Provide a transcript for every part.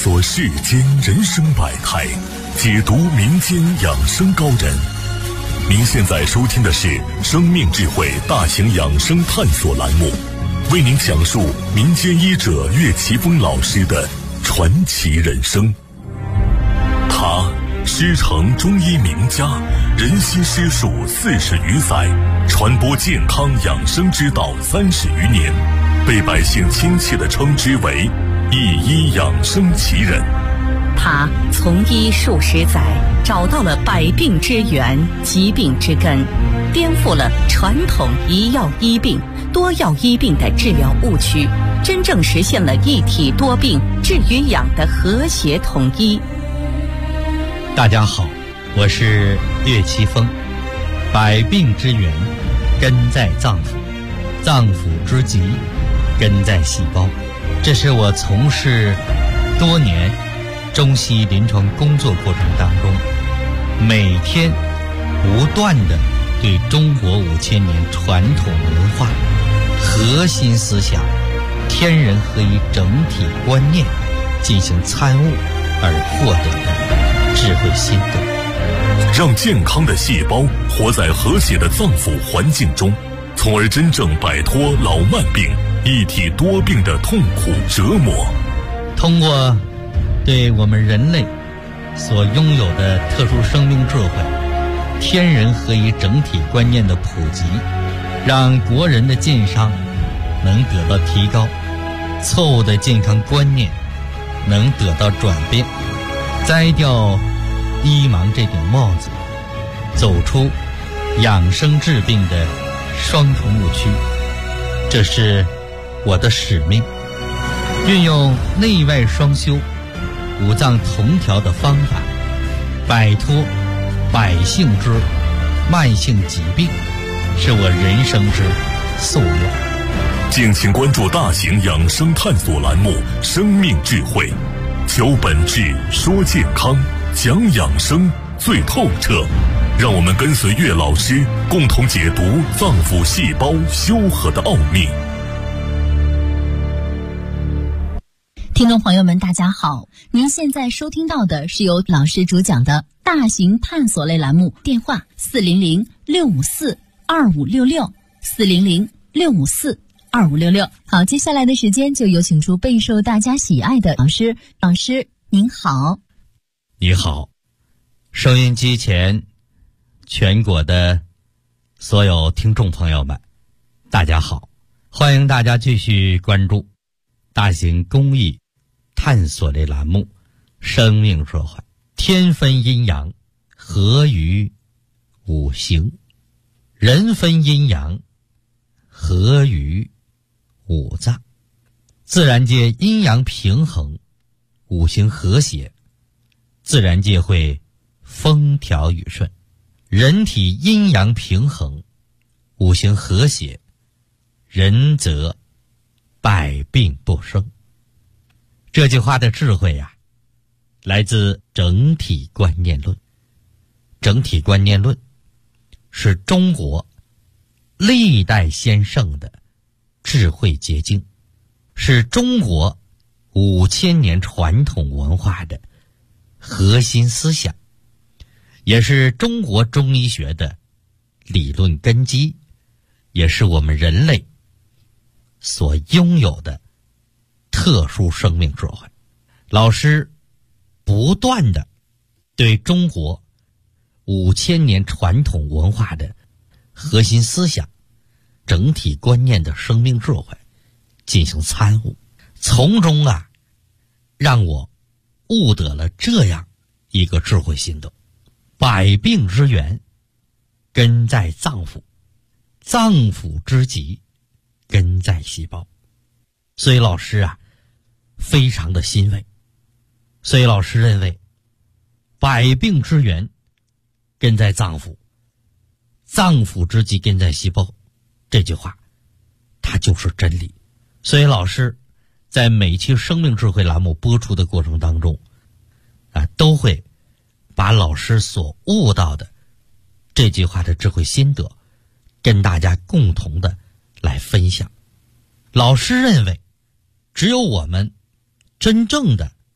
索世间人生百态，解读民间养生高人。您现在收听的是生命智慧大型养生探索栏目，为您讲述民间医者岳奇峰老师的传奇人生。他师承中医名家，人心师术40余载，传播健康养生之道30余年，被百姓亲切地称之为一医养生奇人。 他从医数十载，找到了百病之源、疾病之根，颠覆了传统一药医病、多药医病的治疗误区，真正实现了一体多病、治与养的和谐统一。 大家好，我是岳奇峰。百病之源根在脏腑，脏腑之疾根在细胞。这是我从事多年中西临床工作过程当中，每天不断的对中国5000年传统文化核心思想天人合一整体观念进行参悟而获得的智慧心得， 让健康的细胞活在和谐的脏腑环境中，从而真正摆脱老慢病、一体多病的痛苦折磨。 通过对我们人类所拥有的特殊生命智慧、天人合一整体观念的普及，让国人的健康能得到提高，错误的健康观念能得到转变，摘掉医盲这顶帽子，走出养生治病的双重误区。这是我的使命，运用内外双修、五脏同调的方法，摆脱百姓之慢性疾病，是我人生之夙愿。 敬请关注大型养生探索栏目《生命智慧》，求本质，说健康，讲养生最透彻。让我们跟随岳老师，共同解读脏腑细胞修和的奥秘。 听众朋友们大家好，您现在收听到的是由老师主讲的大型探索类栏目，电话400-654-2566，400-654-2566。好，接下来的时间就有请出备受大家喜爱的老师。老师您好。 你好，收音机前全国的所有听众朋友们大家好，欢迎大家继续关注大型公益探索类栏目《生命智慧》，天分阴阳，合于五行；人分阴阳，合于五脏。自然界阴阳平衡，五行和谐，自然界会风调雨顺；人体阴阳平衡，五行和谐，人则百病不生。这句话的智慧啊，来自整体观念论。整体观念论是中国历代先圣的智慧结晶，是中国5000年传统文化的核心思想，也是中国中医学的理论根基，也是我们人类所拥有的特殊生命智慧。老师不断的对中国5000年传统文化的核心思想、整体观念的生命智慧进行参悟，从中啊，让我悟得了这样一个智慧心得：百病之源根在脏腑，脏腑之疾根在细胞。所以老师啊，非常的欣慰。所以老师认为，百病之源根在脏腑，脏腑之疾根在细胞，这句话它就是真理。所以老师在每期生命智慧栏目播出的过程当中都会把老师所悟到的这句话的智慧心得跟大家共同的来分享。老师认为，只有我们真正的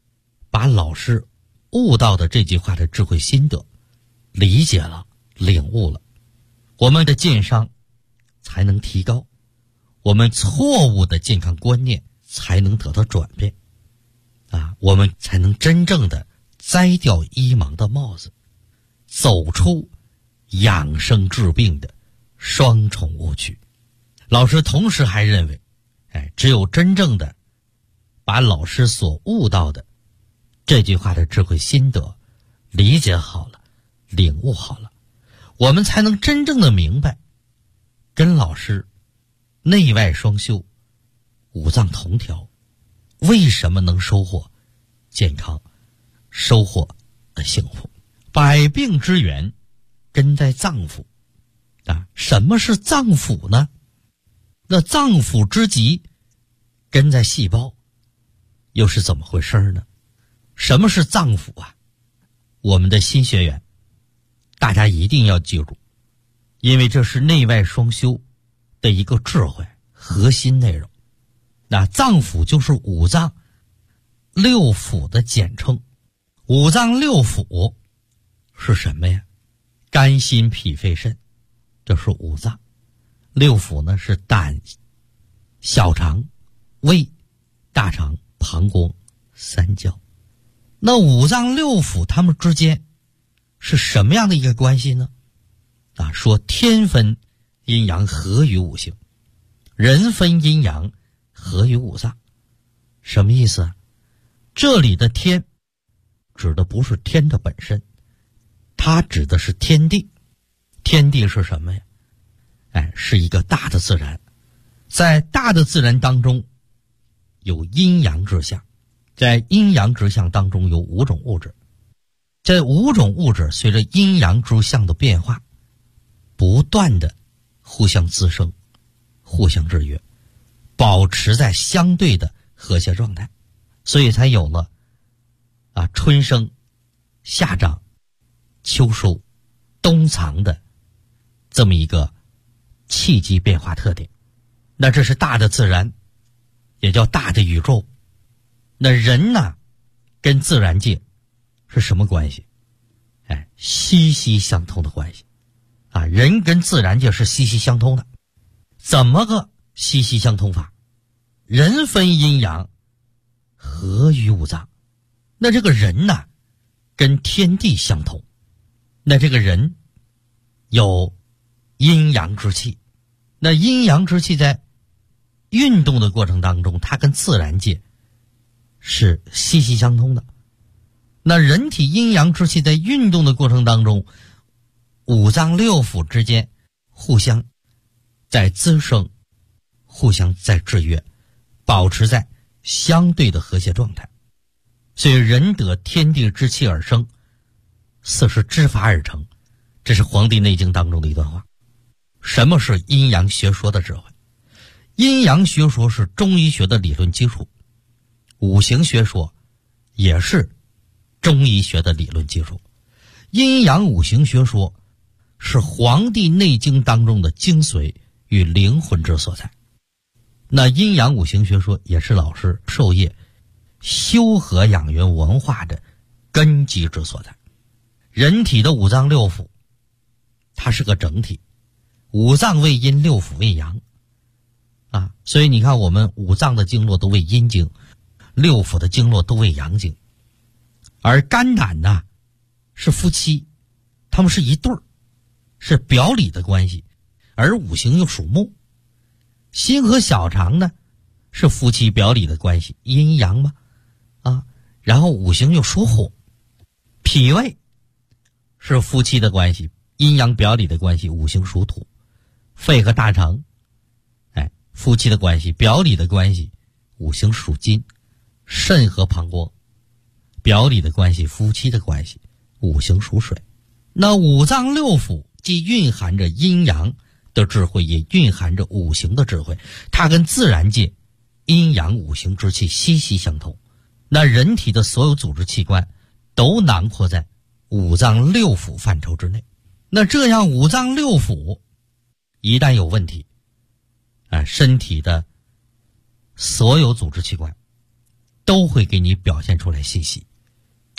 把老师悟到的这句话的智慧心得理解了、领悟了，我们的健商才能提高，我们错误的健康观念才能得到转变我们才能真正的摘掉医盲的帽子，走出养生治病的双重误区。老师同时还认为只有真正的把老师所悟到的这句话的智慧心得理解好了、领悟好了，我们才能真正的明白跟老师内外双修、五脏同调为什么能收获健康、收获幸福。百病之源根在脏腑什么是脏腑呢？那脏腑之极根在细胞，又是怎么回事呢？什么是脏腑我们的新学员大家一定要记住，因为这是内外双修的一个智慧核心内容。那脏腑就是五脏六腑的简称。五脏六腑是什么呀？肝心脾肺肾，这是五脏。六腑呢是胆、小肠、胃、大肠、膀胱、三焦。那五脏六腑它们之间是什么样的一个关系呢？说天分阴阳合于五行，人分阴阳合于五脏。什么意思这里的天指的不是天的本身，它指的是天地。天地是什么呀？是一个大的自然。在大的自然当中有阴阳之象，在阴阳之象当中有五种物质。这五种物质随着阴阳之象的变化不断的互相滋生、互相制约，保持在相对的和谐状态，所以才有了春生、夏长、秋收、冬藏的这么一个气机变化特点。那这是大的自然，也叫大的宇宙。那人呢跟自然界是什么关系？息息相通的关系人跟自然界是息息相通的。怎么个息息相通法？人分阴阳合于五脏。那这个人呢跟天地相通，那这个人有阴阳之气，那阴阳之气在运动的过程当中，它跟自然界是息息相通的。那人体阴阳之气在运动的过程当中，五脏六腑之间互相在滋生，互相在制约，保持在相对的和谐状态。所以人得天地之气而生，四时之法而成，这是《黄帝内经》当中的一段话。什么是阴阳学说的智慧？阴阳学说是中医学的理论基础，五行学说也是中医学的理论基础。阴阳五行学说是《黄帝内经》当中的精髓与灵魂之所在。那阴阳五行学说也是老师授业修和养元文化的根基之所在。人体的五脏六腑它是个整体，五脏为阴，六腑为阳所以你看我们五脏的经络都为阴经，六腑的经络都为阳经。而肝胆呢是夫妻，他们是一对儿，是表里的关系，而五行又属木。心和小肠呢是夫妻表里的关系，阴阳嘛然后五行又属火。脾胃是夫妻的关系，阴阳表里的关系，五行属土。肺和大肠夫妻的关系，表里的关系，五行属金。肾和膀胱表里的关系，夫妻的关系，五行属水。那五脏六腑既蕴含着阴阳的智慧，也蕴含着五行的智慧，它跟自然界阴阳五行之气息息相通。那人体的所有组织器官都囊括在五脏六腑范畴之内。那这样五脏六腑一旦有问题身体的所有组织器官都会给你表现出来信息。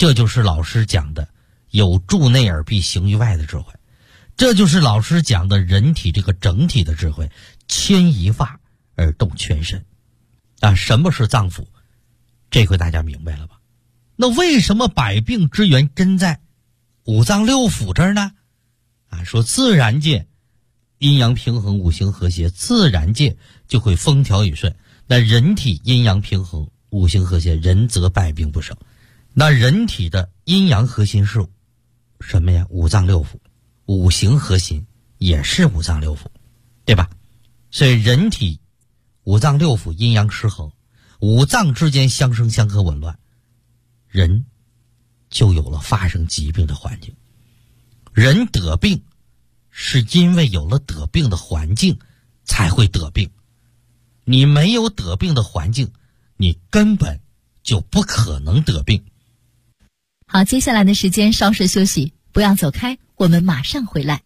这就是老师讲的有助内而必行于外的智慧，这就是老师讲的人体这个整体的智慧，牵一发而动全身。什么是脏腑？这回大家明白了吧？那为什么百病之源根在五脏六腑这儿呢？说自然界阴阳平衡，五行和谐，自然界就会风调雨顺。那人体阴阳平衡，五行和谐，人则百病不生。那人体的阴阳核心是什么呀？五脏六腑，五行核心也是五脏六腑，对吧？所以人体五脏六腑阴阳失衡，五脏之间相生相克紊乱，人就有了发生疾病的环境。人得病是因为有了得病的环境才会得病，你没有得病的环境，你根本就不可能得病。 好，接下来的时间稍事休息，不要走开，我们马上回来。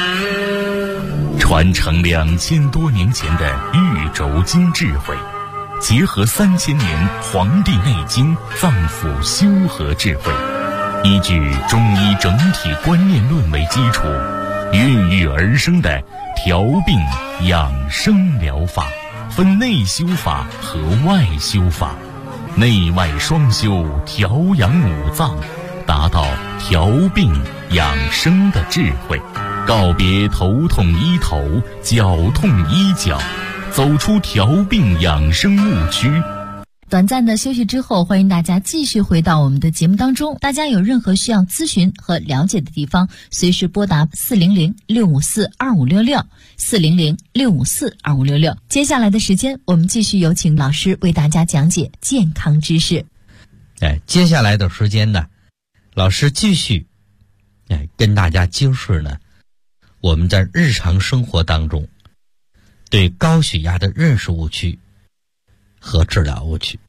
传承2000多年前的玉轴经智慧，结合3000年《黄帝内经》脏腑修和智慧，依据中医整体观念论为基础，孕育而生的调病养生疗法，分内修法和外修法，内外双修，调养五脏，达到调病养生的智慧，告别头痛医头，脚痛医脚，走出调病养生误区。 短暂的休息之后，欢迎大家继续回到我们的节目当中。大家有任何需要咨询和了解的地方，随时拨打400-654-2566 400-654-2566。接下来的时间，我们继续有请老师为大家讲解健康知识。 接下来的时间呢，老师继续跟大家揭示呢，我们在日常生活当中对高血压的认识误区和治疗误区。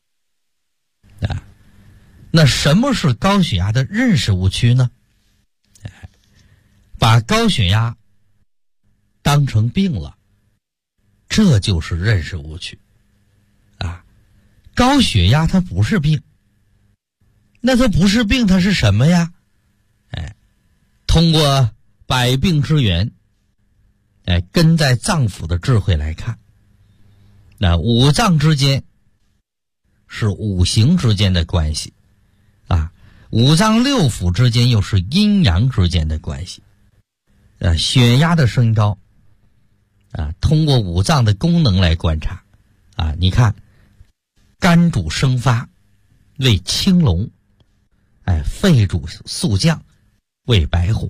那什么是高血压的认识误区呢？把高血压当成病了，这就是认识误区。高血压它不是病，那它不是病，它是什么呀？通过百病之源，根在脏腑的智慧来看，那五脏之间是五行之间的关系，五脏六腑之间又是阴阳之间的关系。血压的升高，通过五脏的功能来观察，你看，肝主生发，为青龙，肺主肃降，为白虎。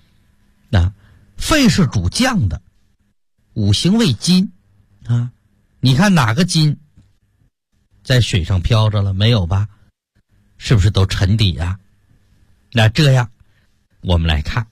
肺是主降的，五行为金你看哪个金在水上飘着了？没有吧？是不是都沉底啊？那这样我们来看，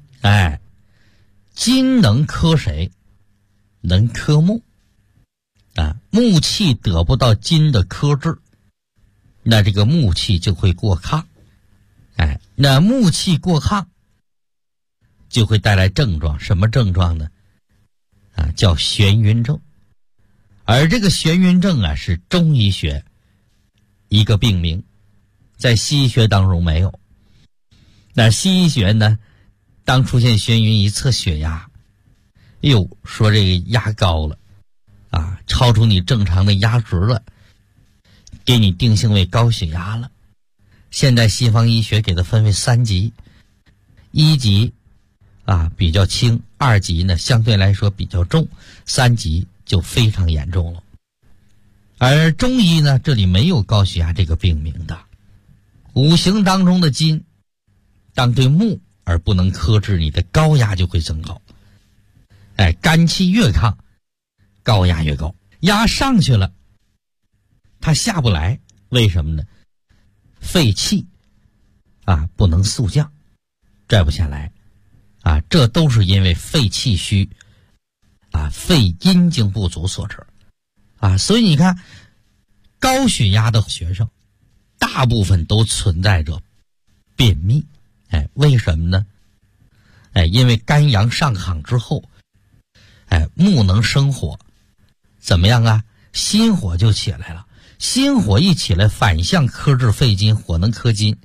金能克谁？能克木。木气得不到金的克制，那这个木气就会过亢。那木气过亢就会带来症状，什么症状呢？叫眩晕症。而这个眩晕症是中医学一个病名，在西医学当中没有。那西医学呢，当出现眩晕一测血压，说这个压高了超出你正常的压值了，给你定性为高血压了。现在西方医学给它分为3级，1级比较轻，2级呢相对来说比较重，3级就非常严重了。而中医呢，这里没有高血压这个病名的。五行当中的金当对木而不能克制，你的高压就会增高。肝气越亢，高压越高，压上去了它下不来，为什么呢？肺气不能肃降，拽不下来这都是因为肺气虚肺阴经不足所致所以你看，高血压的学生大部分都存在着便秘。为什么呢？因为肝阳上亢之后，木能生火，怎么样心火就起来了。心火一起来，反向克制肺金，火能克金。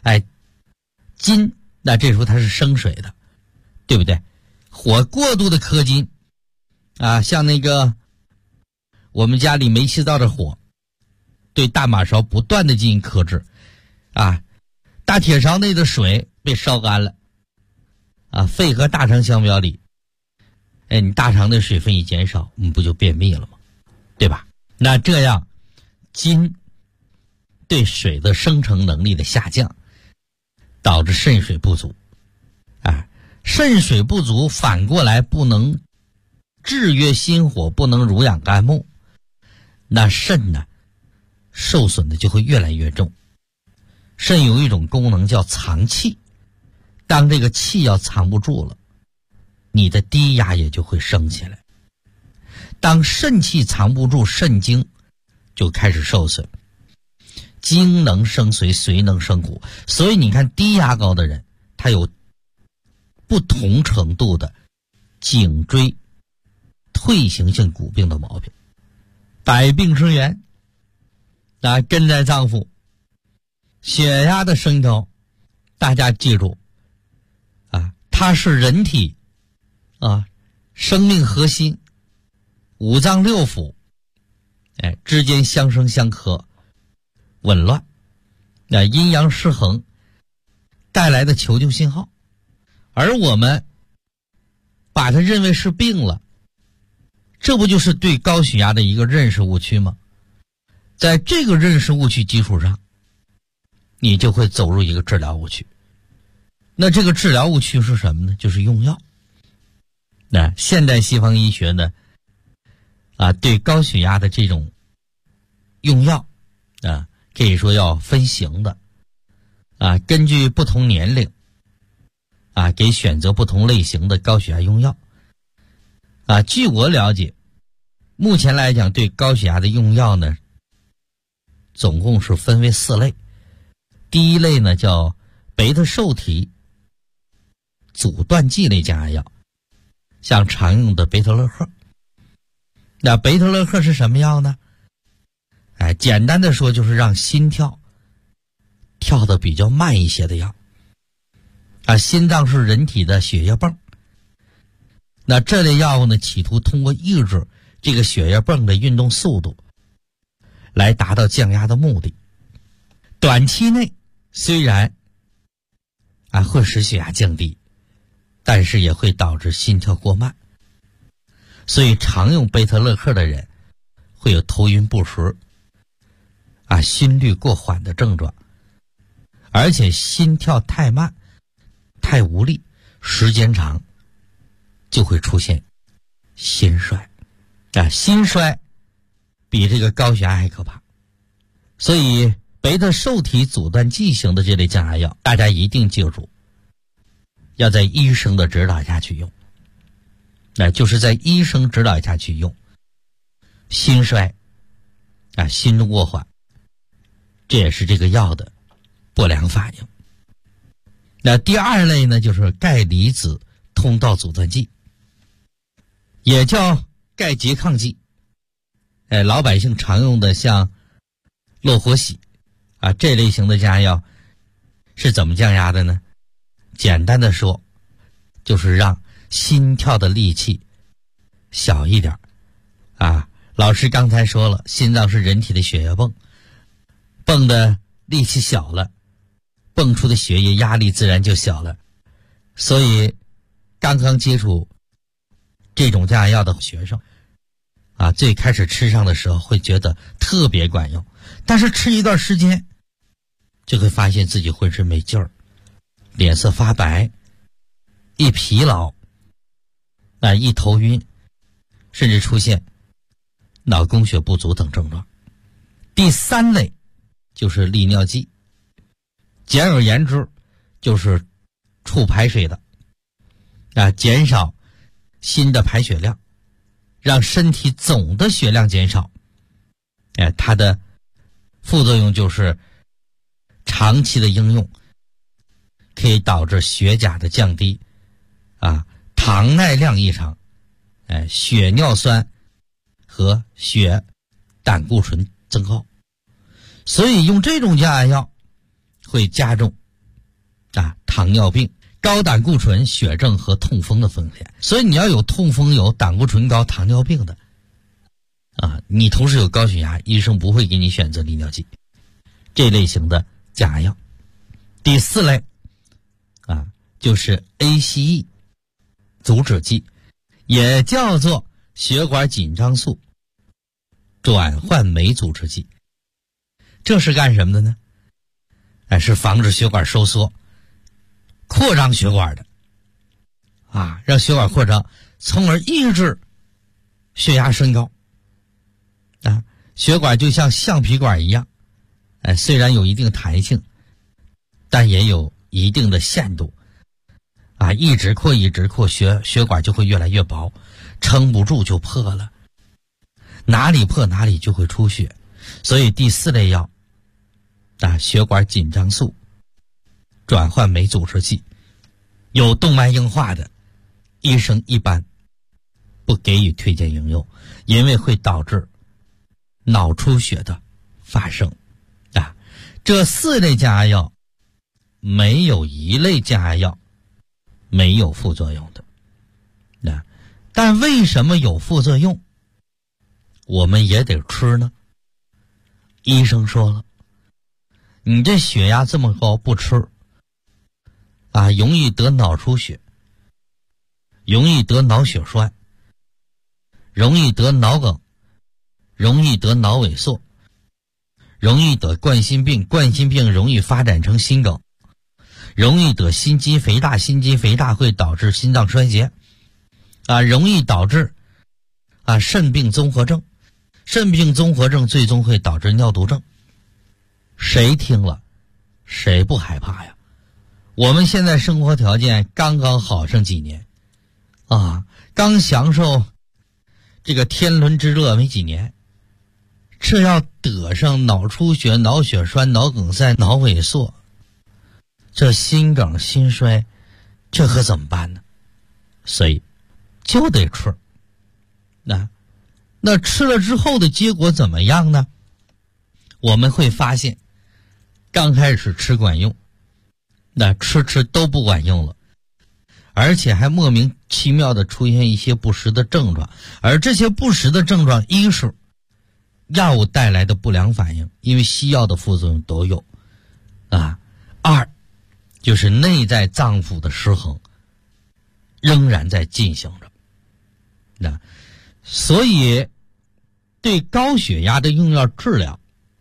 金，那这时候它是生水的，对不对？火过度的克金像那个我们家里煤气灶的火，对大马勺不断的进行克制大铁勺内的水被烧干了肺和大肠相表里，你大肠的水分一减少，不就便秘了吗？对吧？那这样金对水的生成能力的下降，导致肾水不足肾水不足反过来不能制约心火，不能濡养肝木，那肾呢受损的就会越来越重。肾有一种功能叫藏气，当这个气要藏不住了，你的低压也就会升起来。当肾气藏不住，肾精就开始受损，精能生髓，髓能生骨。所以你看低压高的人，他有不同程度的颈椎退行性骨病的毛病。百病之源根在脏腑。血压的升高，大家记住它是人体生命核心五脏六腑之间相生相克，紊乱阴阳失衡带来的求救信号，而我们把它认为是病了，这不就是对高血压的一个认识误区吗？在这个认识误区基础上，你就会走入一个治疗误区。那这个治疗误区是什么呢？就是用药。那现代西方医学呢对高血压的这种用药可以说要分型的根据不同年龄给选择不同类型的高血压用药据我了解，目前来讲对高血压的用药呢总共是分为4类。第一类呢叫贝塔受体阻断剂类降压药，像常用的贝塔乐克。那贝塔乐克是什么药呢？简单的说就是让心跳跳得比较慢一些的药心脏是人体的血液泵，那这类药物呢企图通过抑制这个血液泵的运动速度来达到降压的目的。短期内虽然会使血压降低，但是也会导致心跳过慢，所以常用贝塔乐克的人会有头晕不实心率过缓的症状，而且心跳太慢太无力，时间长就会出现心衰心衰比这个高血压还可怕。所以贝塔受体阻断剂型的这类降压药，大家一定记住，要在医生的指导下去用。就是在医生指导下去用。心衰心动过缓，这也是这个药的不良反应。那第二类呢就是钙离子通道阻断剂，也叫钙拮抗剂。老百姓常用的像洛活喜这类型的降压药是怎么降压的呢？简单的说就是让心跳的力气小一点老师刚才说了，心脏是人体的血液泵，泵的力气小了，泵出的血液压力自然就小了。所以刚刚接触这种降压药的学生最开始吃上的时候会觉得特别管用，但是吃一段时间就会发现自己浑身没劲儿，脸色发白，一疲劳一头晕，甚至出现脑供血不足等症状。第三类就是利尿剂，简而言之就是促排水的减少心的排血量，让身体总的血量减少。它的副作用就是长期的应用可以导致血钾的降低糖耐量异常，血尿酸和血胆固醇增高。所以用这种降压药会加重糖尿病、高胆固醇、血症和痛风的风险。所以你要有痛风、有胆固醇高、糖尿病的你同时有高血压，医生不会给你选择利尿剂这类型的降压药。第4类就是 ACE 阻止剂，也叫做血管紧张素转换酶阻滞剂。这是干什么的呢？是防止血管收缩、扩张血管的让血管扩张，从而抑制血压升高血管就像橡皮管一样虽然有一定弹性，但也有一定的限度一直扩血管就会越来越薄，撑不住就破了，哪里破哪里就会出血。所以第4类药血管紧张素转换酶阻滞剂，有动脉硬化的医生一般不给予推荐用药，因为会导致脑出血的发生这4类降压药没有一类降压药没有副作用的但为什么有副作用我们也得吃呢？医生说了，你这血压这么高不吃容易得脑出血，容易得脑血栓，容易得脑梗，容易得脑萎缩，容易得冠心病，冠心病容易发展成心梗，容易得心肌肥大，心肌肥大会导致心脏衰竭容易导致肾病综合症，肾病综合症最终会导致尿毒症。谁听了谁不害怕呀？我们现在生活条件刚刚好上几年刚享受这个天伦之乐没几年，这要得上脑出血、脑血栓、脑梗塞、脑萎缩，这心梗心衰，这可怎么办呢？所以就得吃那吃了之后的结果怎么样呢？我们会发现刚开始吃管用，吃都不管用了，而且还莫名其妙的出现一些不实的症状，而这些不实的症状，一是药物带来的不良反应，因为西药的副作用都有二就是内在脏腑的失衡仍然在进行着所以对高血压的用药治疗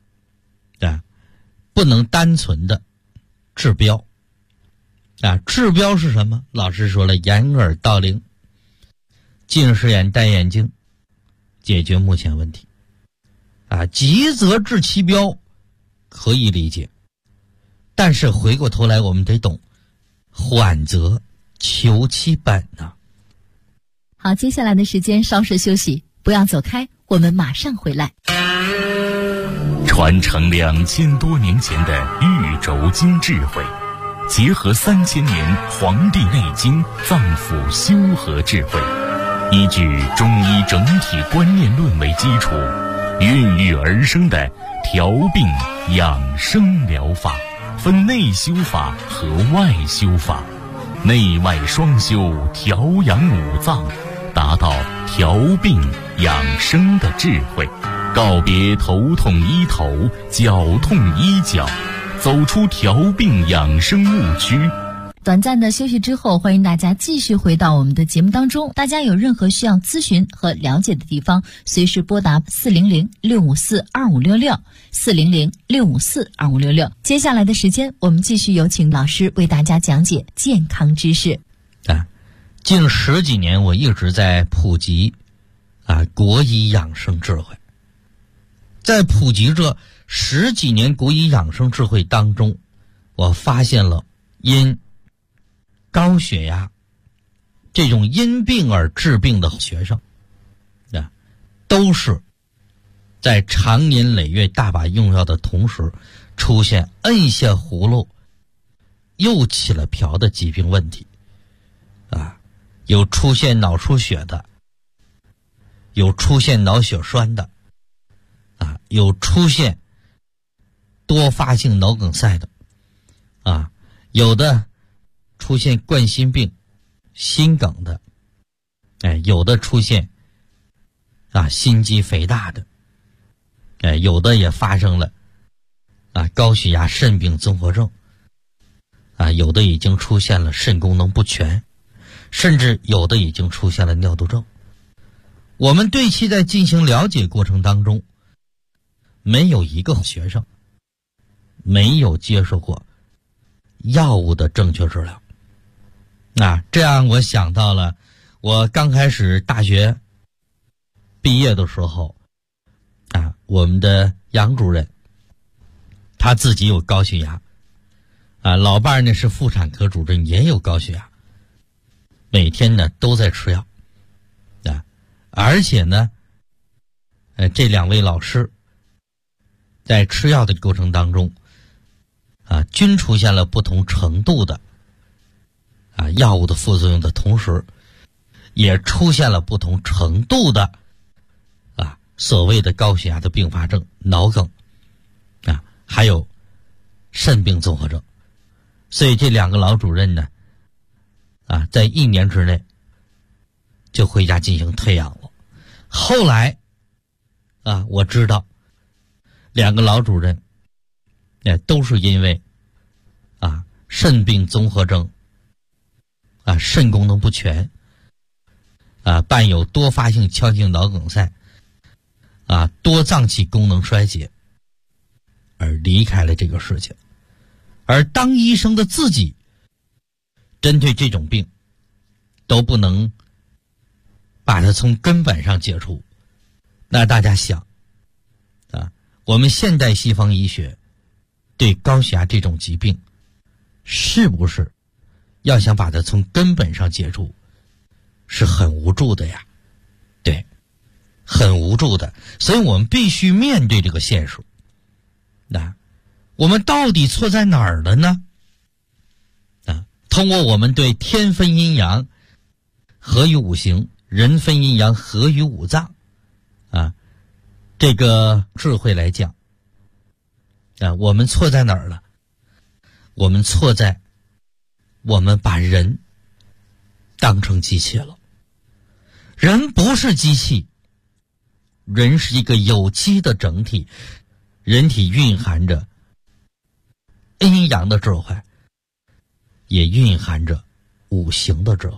不能单纯的治标治标是什么？老师说了，掩耳盗铃，近视眼戴眼镜，解决目前问题急则治其标可以理解，但是回过头来我们得懂，缓则求其本好，接下来的时间稍事休息，不要走开，我们马上回来。 传承2000多年前的玉轴经智慧，结合3000年《黄帝内经》脏腑修和智慧，依据中医整体观念论为基础，孕育而生的调病养生疗法，分内修法和外修法，内外双修，调养五脏，达到调病养生的智慧，告别头痛医头，脚痛医脚，走出调病养生误区。 短暂的休息之后，欢迎大家继续回到我们的节目当中。大家有任何需要咨询和了解的地方，随时拨打400-654-2566 400-654-2566。接下来的时间，我们继续有请老师为大家讲解健康知识。 近10几年我一直在普及国医养生智慧。在普及这10几年国医养生智慧当中，我发现了因高血压这种因病而治病的学生都是在长年累月大把用药的同时，出现摁下葫芦又起了瓢的疾病问题有出现脑出血的，有出现脑血栓的有出现多发性脑梗塞的有的出现冠心病、心梗的，有的出现心肌肥大的，有的也发生了高血压、肾病综合症，有的已经出现了肾功能不全，甚至有的已经出现了尿毒症。我们对其在进行了解过程当中，没有一个学生没有接受过药物的正确治疗。这样我想到了我刚开始大学毕业的时候，我们的杨主任他自己有高血压，老伴儿呢是妇产科主任，也有高血压，每天呢都在吃药，而且呢，这两位老师在吃药的过程当中，均出现了不同程度的药物的副作用的同时，也出现了不同程度的所谓的高血压的并发症、脑梗还有肾病综合症。所以这两个老主任呢在1年之内就回家进行退养了。后来我知道两个老主任都是因为肾病综合征肾功能不全伴有多发性腔性脑梗塞多脏器功能衰竭而离开了这个世界。而当医生的自己针对这种病都不能把它从根本上解除，那大家想我们现代西方医学对高血压这种疾病是不是要想把它从根本上解除是很无助的呀？对，很无助的。所以我们必须面对这个现实。我们到底错在哪儿了呢？通过我们对天分阴阳合于五行，人分阴阳合于五脏这个智慧来讲我们错在哪儿了？我们错在我们把人当成机器了。人不是机器，人是一个有机的整体，人体蕴含着阴阳的智慧，也蕴含着五行的智慧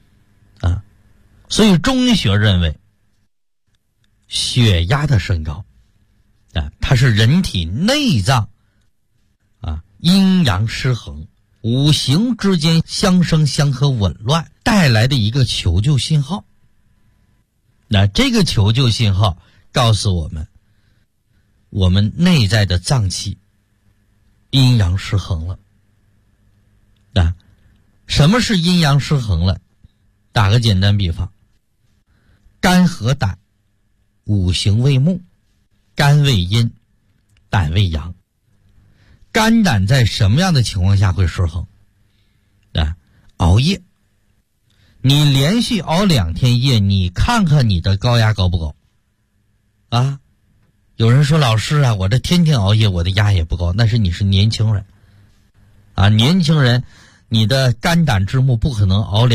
所以中医学认为血压的升高它是人体内脏阴阳失衡、五行之间相生相克紊乱带来的一个求救信号。那这个求救信号告诉我们，我们内在的脏器阴阳失衡了。什么是阴阳失衡了？打个简单比方，肝和胆五行为木，肝为阴，胆为阳。肝胆在什么样的情况下会失衡？熬夜。你连续熬2天夜，你看看你的高压高不高？有人说老师我这天天熬夜，我的压也不高，那是你是年轻人年轻人你的肝胆之木不可能熬